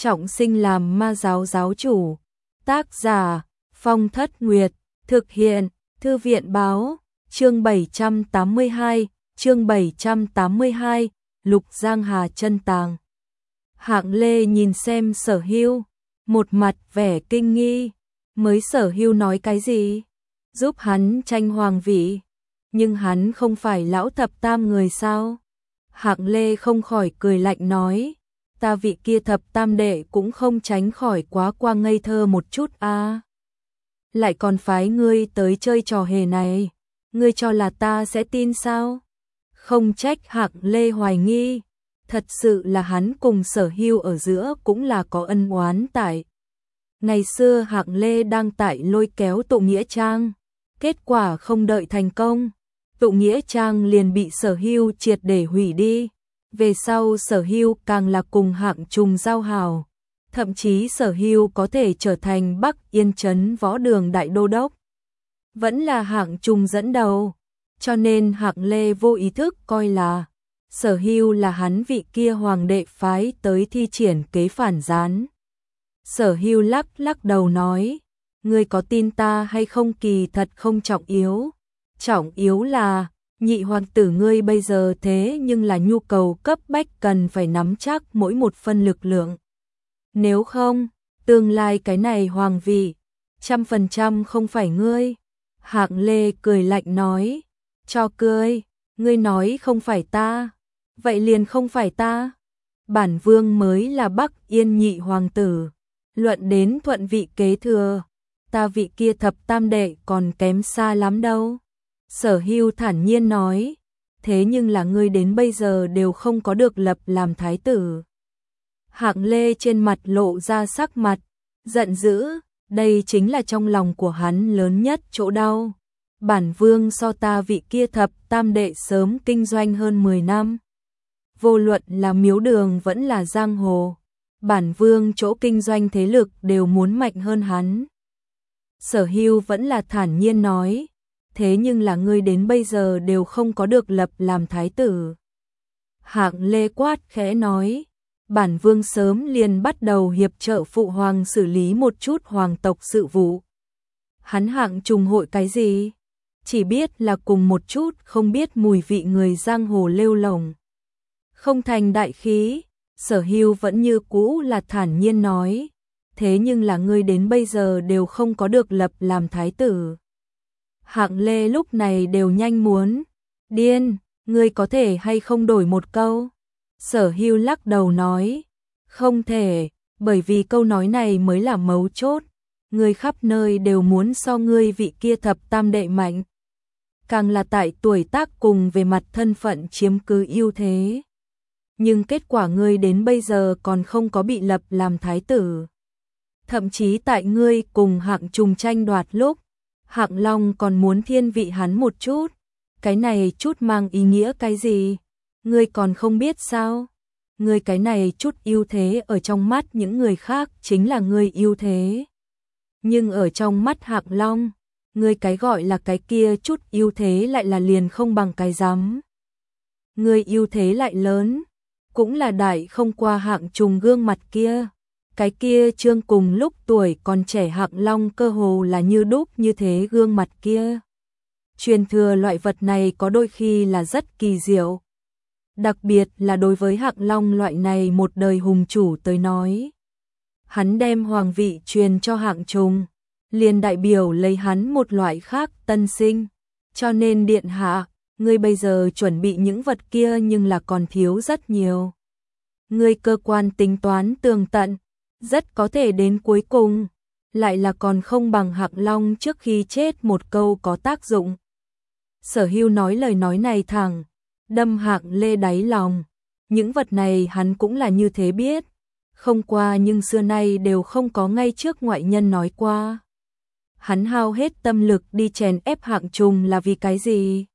trọng sinh làm ma giáo giáo chủ. Tác giả Phong Thất Nguyệt, thực hiện Thư viện báo, chương 782, Lục Giang Hà chân tàng. Hạng Lê nhìn xem Sở Hưu, một mặt vẻ kinh nghi, mới Sở Hưu nói cái gì? Giúp hắn tranh hoàng vị, nhưng hắn không phải lão thập tam người sao? Hạng Lê không khỏi cười lạnh nói, ta vị kia thập tam đệ cũng không tránh khỏi quá qua ngây thơ một chút a. Lại còn phái ngươi tới chơi trò hề này, ngươi cho là ta sẽ tin sao? Không trách Hạng Lê hoài nghi, thật sự là hắn cùng Sở Hưu ở giữa cũng là có ân oán tại. Ngày xưa Hạng Lê đang tại lôi kéo Tụ Nghĩa Trang, kết quả không đợi thành công, Tụ Nghĩa Trang liền bị Sở Hưu triệt để hủy đi. Về sau Sở Hưu càng là cùng Hạng Trùng giao hảo, thậm chí Sở Hưu có thể trở thành Bắc Yên Trấn võ đường đại đô đốc. Vẫn là Hạng Trùng dẫn đầu, cho nên Hạng Lê vô ý thức coi là Sở Hưu là hắn vị kia hoàng đệ phái tới thi triển kế phản gián. Sở Hưu lắc đầu nói, ngươi có tin ta hay không kỳ thật không trọng yếu. Trọng yếu là, nhị hoàng tử ngươi bây giờ thế nhưng là nhu cầu cấp bách cần phải nắm chắc mỗi một phân lực lượng. Nếu không, tương lai cái này hoàng vị, 100% không phải ngươi. Hạng Lê cười lạnh nói, cho cười, ngươi nói không phải ta, vậy liền không phải ta. Bản vương mới là Bắc Yên nhị hoàng tử, luận đến thuận vị kế thừa, ta vị kia thập tam đệ còn kém xa lắm đâu. Sở Hưu thản nhiên nói, thế nhưng là ngươi đến bây giờ đều không có được lập làm thái tử. Hạng Lê trên mặt lộ ra sắc mặt, giận dữ, đây chính là trong lòng của hắn lớn nhất chỗ đau. Bản vương so ta vị kia thập tam đệ sớm kinh doanh hơn 10 năm. Vô luận là miếu đường vẫn là giang hồ, bản vương chỗ kinh doanh thế lực đều muốn mạnh hơn hắn. Sở Hưu vẫn là thản nhiên nói, thế nhưng là ngươi đến bây giờ đều không có được lập làm thái tử. Hạng Lê quát khẽ nói, bản vương sớm liền bắt đầu hiệp trợ phụ hoàng xử lý một chút hoàng tộc sự vụ. Hắn Hạng Trùng hội cái gì? Chỉ biết là cùng một chút không biết mùi vị người giang hồ lêu lồng. Không thành đại khí, Sở Hưu vẫn như cũ là thản nhiên nói, thế nhưng là ngươi đến bây giờ đều không có được lập làm thái tử. Hạng Lê lúc này đều nhanh muốn điên, ngươi có thể hay không đổi một câu? Sở Hưu lắc đầu nói, không thể, bởi vì câu nói này mới là mấu chốt. Ngươi khắp nơi đều muốn so ngươi vị kia thập tam đệ mạnh, càng là tại tuổi tác cùng về mặt thân phận chiếm cứ ưu thế. Nhưng kết quả ngươi đến bây giờ còn không có bị lập làm thái tử. Thậm chí tại ngươi cùng Hạng Trùng tranh đoạt lúc, Hạng Long còn muốn thiên vị hắn một chút. Cái này chút mang ý nghĩa cái gì? Ngươi còn không biết sao? Ngươi cái này chút ưu thế ở trong mắt những người khác chính là ngươi ưu thế. Nhưng ở trong mắt Hạng Long, ngươi cái gọi là cái kia chút ưu thế lại là liền không bằng cái rắm. Ngươi ưu thế lại lớn, cũng là đại không qua Hạng Trùng gương mặt kia. Cái kia trương cùng lúc tuổi còn trẻ Hạng Long cơ hồ là như đúc như thế gương mặt kia. Truyền thừa loại vật này có đôi khi là rất kỳ diệu. Đặc biệt là đối với Hạng Long loại này một đời hùng chủ tới nói. Hắn đem hoàng vị truyền cho Hạng Trùng, liền đại biểu lấy hắn một loại khác tân sinh. Cho nên điện hạ, ngươi bây giờ chuẩn bị những vật kia nhưng là còn thiếu rất nhiều. Ngươi cơ quan tính toán tường tận, rất có thể đến cuối cùng, lại là còn không bằng Hạng Long trước khi chết một câu có tác dụng. Sở Hưu nói lời nói này thẳng, đâm Hạng Lê đáy lòng. Những vật này hắn cũng là như thế biết, không qua nhưng xưa nay đều không có ngay trước ngoại nhân nói qua. Hắn hao hết tâm lực đi chèn ép Hạng Trùng là vì cái gì?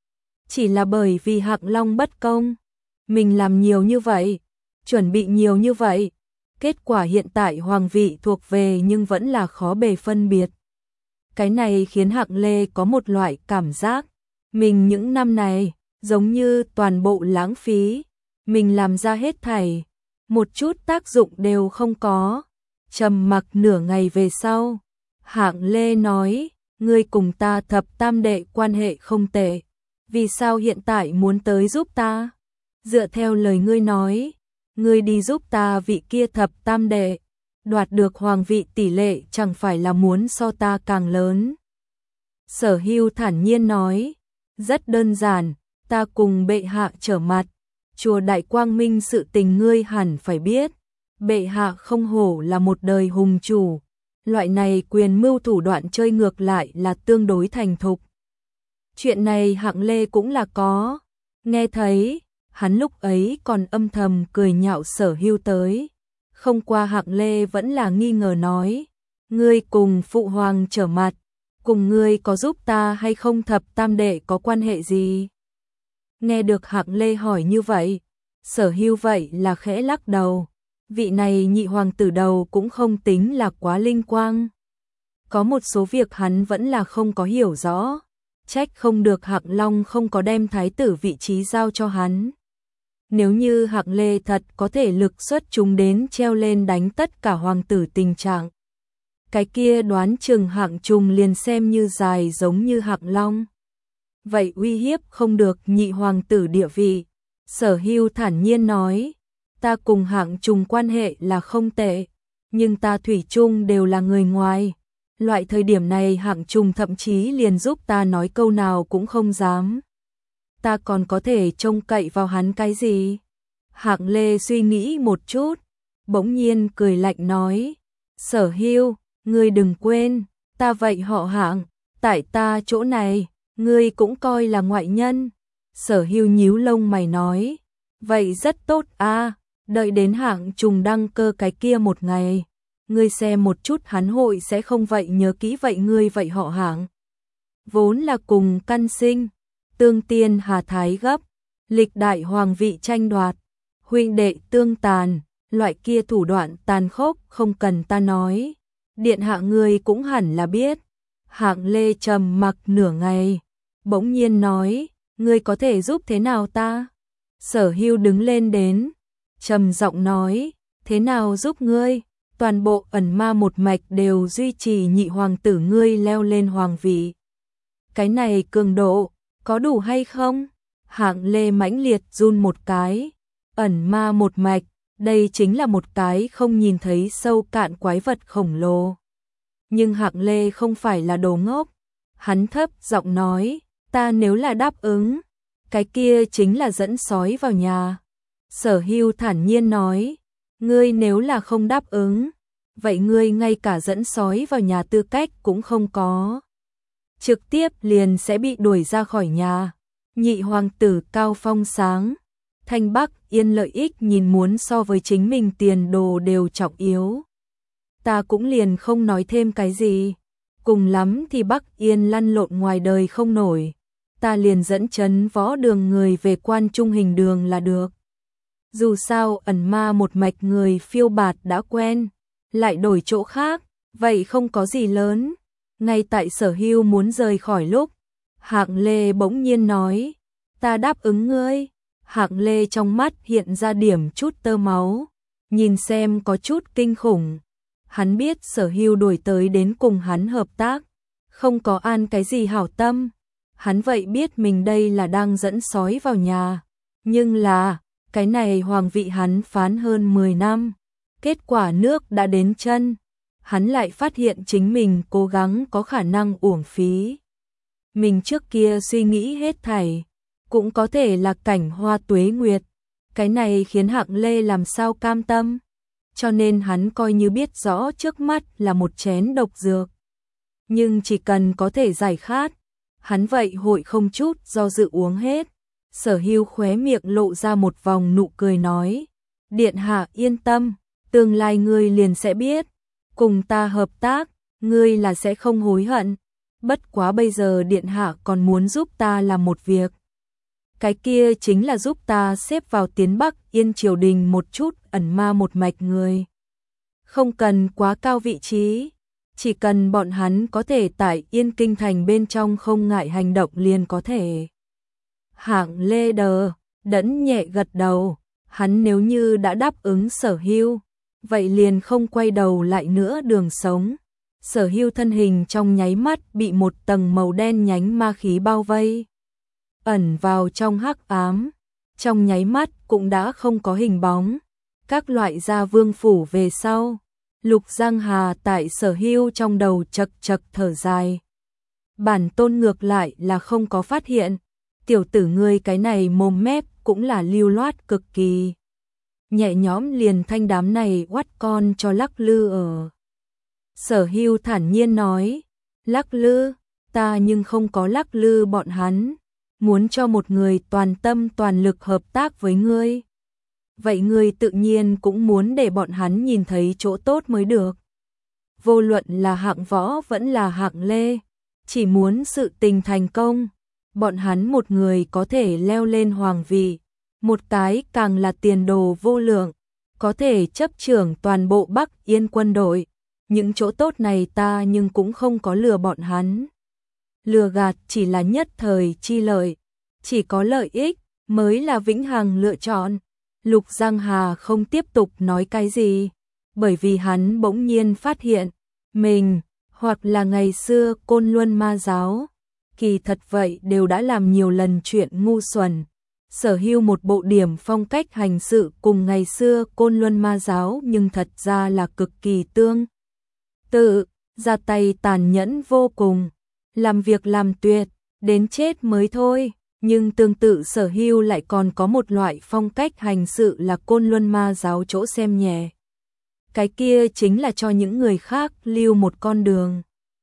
Chỉ là bởi vì Hạng Long bất công. Mình làm nhiều như vậy, chuẩn bị nhiều như vậy, kết quả hiện tại hoàng vị thuộc về nhưng vẫn là khó bề phân biệt. Cái này khiến Hạng Lê có một loại cảm giác, mình những năm này giống như toàn bộ lãng phí, mình làm ra hết thảy, một chút tác dụng đều không có. Trầm mặc nửa ngày về sau, Hạng Lê nói, ngươi cùng ta thập tam đệ quan hệ không tệ, vì sao hiện tại muốn tới giúp ta? Dựa theo lời ngươi nói, ngươi đi giúp ta vị kia thập tam đệ, đoạt được hoàng vị tỷ lệ chẳng phải là muốn so ta càng lớn. Sở Hưu thản nhiên nói, rất đơn giản, ta cùng bệ hạ trở mặt, chùa Đại Quang Minh sự tình ngươi hẳn phải biết, bệ hạ không hổ là một đời hùng chủ, loại này quyền mưu thủ đoạn chơi ngược lại là tương đối thành thục. Chuyện này Hạng Lê cũng là có, nghe thấy, hắn lúc ấy còn âm thầm cười nhạo Sở Hưu tới. Không qua Hạng Lê vẫn là nghi ngờ nói, ngươi cùng phụ hoàng trở mặt, cùng ngươi có giúp ta hay không thập tam đệ có quan hệ gì? Nghe được Hạng Lê hỏi như vậy, Sở Hưu vậy là khẽ lắc đầu, vị này nhị hoàng tử đầu cũng không tính là quá linh quang. Có một số việc hắn vẫn là không có hiểu rõ, trách không được Hạng Long không có đem thái tử vị trí giao cho hắn. Nếu như Hạng Lê thật có thể lực xuất chúng đến treo lên đánh tất cả hoàng tử tình trạng, cái kia đoán chừng Hạng Trùng liền xem như dài giống như Hạng Long. Vậy uy hiếp không được nhị hoàng tử địa vị. Sở Hưu thản nhiên nói, ta cùng Hạng Trùng quan hệ là không tệ, nhưng ta thủy chung đều là người ngoài. Loại thời điểm này Hạng Trùng thậm chí liền giúp ta nói câu nào cũng không dám. Ta còn có thể trông cậy vào hắn cái gì? Hạng Lê suy nghĩ một chút, bỗng nhiên cười lạnh nói, Sở Hưu, ngươi đừng quên, ta vậy họ Hạng, tại ta chỗ này, ngươi cũng coi là ngoại nhân. Sở Hưu nhíu lông mày nói, vậy rất tốt a, đợi đến Hạng Trùng đăng cơ cái kia một ngày, ngươi xem một chút hắn hội sẽ không vậy nhớ kỹ vậy ngươi vậy họ Hạng. Vốn là cùng căn sinh, tương tiên hà thái gấp, lịch đại hoàng vị tranh đoạt, huynh đệ tương tàn, loại kia thủ đoạn tàn khốc không cần ta nói. Điện hạ ngươi cũng hẳn là biết. Hạng Lê trầm mặc nửa ngày, bỗng nhiên nói, ngươi có thể giúp thế nào ta? Sở Hưu đứng lên đến, trầm giọng nói, thế nào giúp ngươi? Toàn bộ ẩn ma một mạch đều duy trì nhị hoàng tử ngươi leo lên hoàng vị. Cái này cường độ, có đủ hay không? Hạng Lê mãnh liệt run một cái, ẩn ma một mạch, đây chính là một cái không nhìn thấy sâu cạn quái vật khổng lồ. Nhưng Hạng Lê không phải là đồ ngốc, hắn thấp giọng nói, ta nếu là đáp ứng, cái kia chính là dẫn sói vào nhà. Sở Hưu thản nhiên nói, ngươi nếu là không đáp ứng, vậy ngươi ngay cả dẫn sói vào nhà tư cách cũng không có. Trực tiếp liền sẽ bị đuổi ra khỏi nhà. Nhị hoàng tử cao phong sáng, Thanh Bắc Yên lợi ích nhìn muốn so với chính mình tiền đồ đều trọng yếu. Ta cũng liền không nói thêm cái gì, cùng lắm thì Bắc Yên lăn lộn ngoài đời không nổi, ta liền dẫn chấn võ đường người về Quan Trung Hình đường là được. Dù sao ẩn ma một mạch người phiêu bạt đã quen, lại đổi chỗ khác, vậy không có gì lớn. Ngay tại Sở Hưu muốn rời khỏi lúc, Hạng Lê bỗng nhiên nói, ta đáp ứng ngươi. Hạng Lê trong mắt hiện ra điểm chút tơ máu, nhìn xem có chút kinh khủng. Hắn biết Sở Hưu đuổi tới đến cùng hắn hợp tác, không có an cái gì hảo tâm. Hắn vậy biết mình đây là đang dẫn sói vào nhà, nhưng là, cái này hoàng vị hắn phán hơn 10 năm, kết quả nước đã đến chân. Hắn lại phát hiện chính mình cố gắng có khả năng uổng phí. Mình trước kia suy nghĩ hết thảy, cũng có thể là cảnh hoa tuế nguyệt. Cái này khiến Hạng Lê làm sao cam tâm. Cho nên hắn coi như biết rõ trước mắt là một chén độc dược. Nhưng chỉ cần có thể giải khát, hắn vậy hội không chút do dự uống hết. Sở Hưu khóe miệng lộ ra một vòng nụ cười nói, điện hạ yên tâm, tương lai ngươi liền sẽ biết. Cùng ta hợp tác, ngươi là sẽ không hối hận. Bất quá bây giờ điện hạ còn muốn giúp ta làm một việc. Cái kia chính là giúp ta xếp vào tiến Bắc Yên triều đình một chút ẩn ma một mạch người. Không cần quá cao vị trí, chỉ cần bọn hắn có thể tại Yên Kinh thành bên trong không ngại hành động liền có thể. Hạng Lê đờ, đẫn nhẹ gật đầu, Hắn nếu như đã đáp ứng Sở Hưu, vậy liền không quay đầu lại nữa đường sống. Sở Hưu thân hình trong nháy mắt bị một tầng màu đen nhánh ma khí bao vây, ẩn vào trong hắc ám, trong nháy mắt cũng đã không có hình bóng. Các loại gia vương phủ về sau, Lục Giang Hà tại Sở Hưu trong đầu chật chật thở dài. Bản tôn ngược lại là không có phát hiện, tiểu tử ngươi cái này mồm mép cũng là lưu loát cực kỳ. Nhẹ nhõm liền thanh đám này oắt con cho lắc lư ở. Sở Hưu thản nhiên nói, lắc lư, ta nhưng không có lắc lư bọn hắn, muốn cho một người toàn tâm toàn lực hợp tác với ngươi. Vậy ngươi tự nhiên cũng muốn để bọn hắn nhìn thấy chỗ tốt mới được. Vô luận là hạng võ vẫn là hạng lê, chỉ muốn sự tình thành công, bọn hắn một người có thể leo lên hoàng vị, một cái càng là tiền đồ vô lượng, có thể chấp trưởng toàn bộ Bắc Yên quân đội. Những chỗ tốt này ta nhưng cũng không có lừa bọn hắn. Lừa gạt chỉ là nhất thời chi lợi, chỉ có lợi ích mới là vĩnh hằng lựa chọn. Lục Giang Hà không tiếp tục nói cái gì, bởi vì hắn bỗng nhiên phát hiện, mình, hoặc là ngày xưa Côn Luân Ma giáo, kỳ thật vậy đều đã làm nhiều lần chuyện ngu xuẩn. Sở Hưu một bộ điểm phong cách hành sự cùng ngày xưa Côn Luân Ma giáo nhưng thật ra là cực kỳ tương tự, ra tay tàn nhẫn vô cùng, làm việc làm tuyệt, đến chết mới thôi. Nhưng tương tự Sở Hưu lại còn có một loại phong cách hành sự là Côn Luân Ma giáo chỗ xem nhẹ. Cái kia chính là cho những người khác lưu một con đường,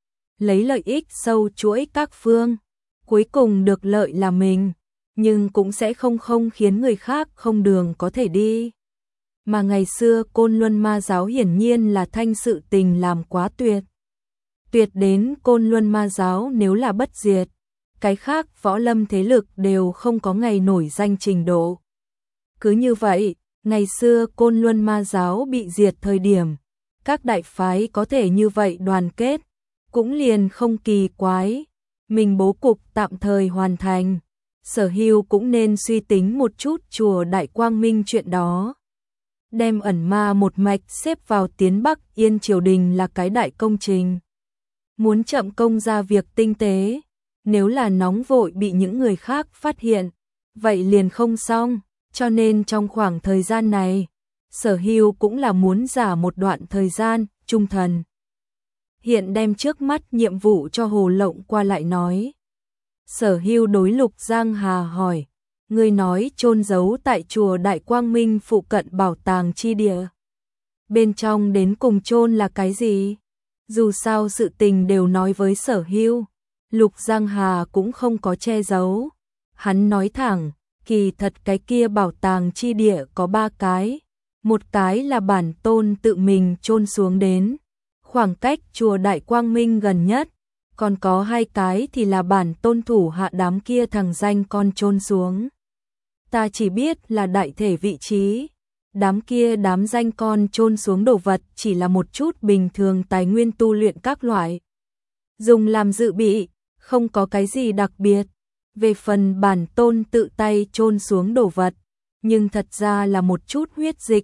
lấy lợi ích sâu chuỗi các phương, cuối cùng được lợi là mình, nhưng cũng sẽ không khiến người khác không đường có thể đi. Mà ngày xưa Côn Luân Ma giáo hiển nhiên là thanh sự tình làm quá tuyệt. Tuyệt đến Côn Luân Ma giáo nếu là bất diệt, cái khác võ lâm thế lực đều không có ngày nổi danh trình độ. Cứ như vậy, ngày xưa Côn Luân Ma giáo bị diệt thời điểm, các đại phái có thể như vậy đoàn kết, cũng liền không kỳ quái. Mình bố cục tạm thời hoàn thành, Sở Hưu cũng nên suy tính một chút chùa Đại Quang Minh chuyện đó. Đem ẩn ma một mạch xếp vào tiến Bắc Yên triều đình là cái đại công trình. Muốn chậm công ra việc tinh tế, nếu là nóng vội bị những người khác phát hiện, vậy liền không xong. Cho nên trong khoảng thời gian này, Sở Hưu cũng là muốn giả một đoạn thời gian trung thần. Hiện đem trước mắt nhiệm vụ cho Hồ Lộng qua lại nói. Sở Hưu đối Lục Giang Hà hỏi, ngươi nói chôn giấu tại chùa Đại Quang Minh phụ cận bảo tàng chi địa. Bên trong đến cùng chôn là cái gì? Dù sao sự tình đều nói với Sở Hưu, Lục Giang Hà cũng không có che giấu. Hắn nói thẳng, kỳ thật cái kia bảo tàng chi địa có 3 cái. Một cái là bản tôn tự mình chôn xuống đến, khoảng cách chùa Đại Quang Minh gần nhất. Còn có 2 cái thì là bản tôn thủ hạ đám kia thằng danh con chôn xuống. Ta chỉ biết là đại thể vị trí. Đám kia đám danh con chôn xuống đồ vật chỉ là một chút bình thường tài nguyên tu luyện các loại, dùng làm dự bị, không có cái gì đặc biệt. Về phần bản tôn tự tay chôn xuống đồ vật, nhưng thật ra là một chút huyết dịch,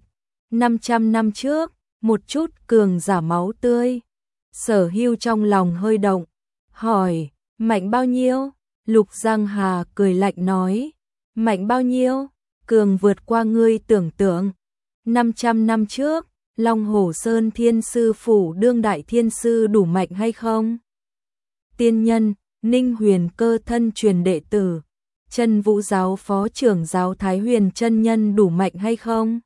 500 năm trước, một chút cường giả máu tươi. Sở Hưu trong lòng hơi động, hỏi, mạnh bao nhiêu? Lục Giang Hà cười lạnh nói, mạnh bao nhiêu? Cường vượt qua ngươi tưởng tượng. 500 năm trước, Long Hổ Sơn Thiên Sư Phủ đương đại thiên sư đủ mạnh hay không? Tiên nhân, Ninh Huyền Cơ thân truyền đệ tử, Chân Vũ giáo phó trưởng giáo Thái Huyền chân nhân đủ mạnh hay không?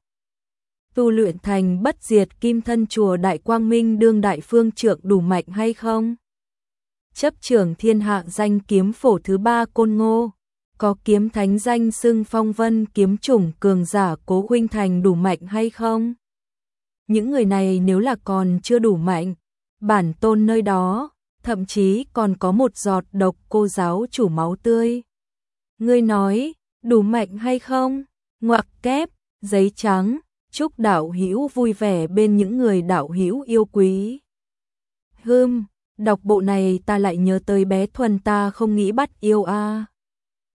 Tu luyện thành bất diệt kim thân chùa Đại Quang Minh đương đại phương trượng đủ mạnh hay không? Chấp trưởng thiên hạ danh kiếm phổ thứ 3 Côn Ngô, có kiếm thánh danh xưng phong vân kiếm chủng cường giả Cố Huynh Thành đủ mạnh hay không? Những người này nếu là còn chưa đủ mạnh, bản tôn nơi đó, thậm chí còn có một giọt độc cô giáo chủ máu tươi. Ngươi nói, đủ mạnh hay không? Ngoặc kép, giấy trắng, chúc đạo hữu vui vẻ bên những người đạo hữu yêu quý. Đọc bộ này ta lại nhớ tới bé Thuần ta không nghĩ bắt yêu a.